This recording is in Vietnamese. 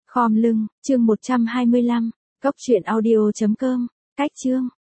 Khom lưng, chương 125, cốc truyện audio.com, cách chương.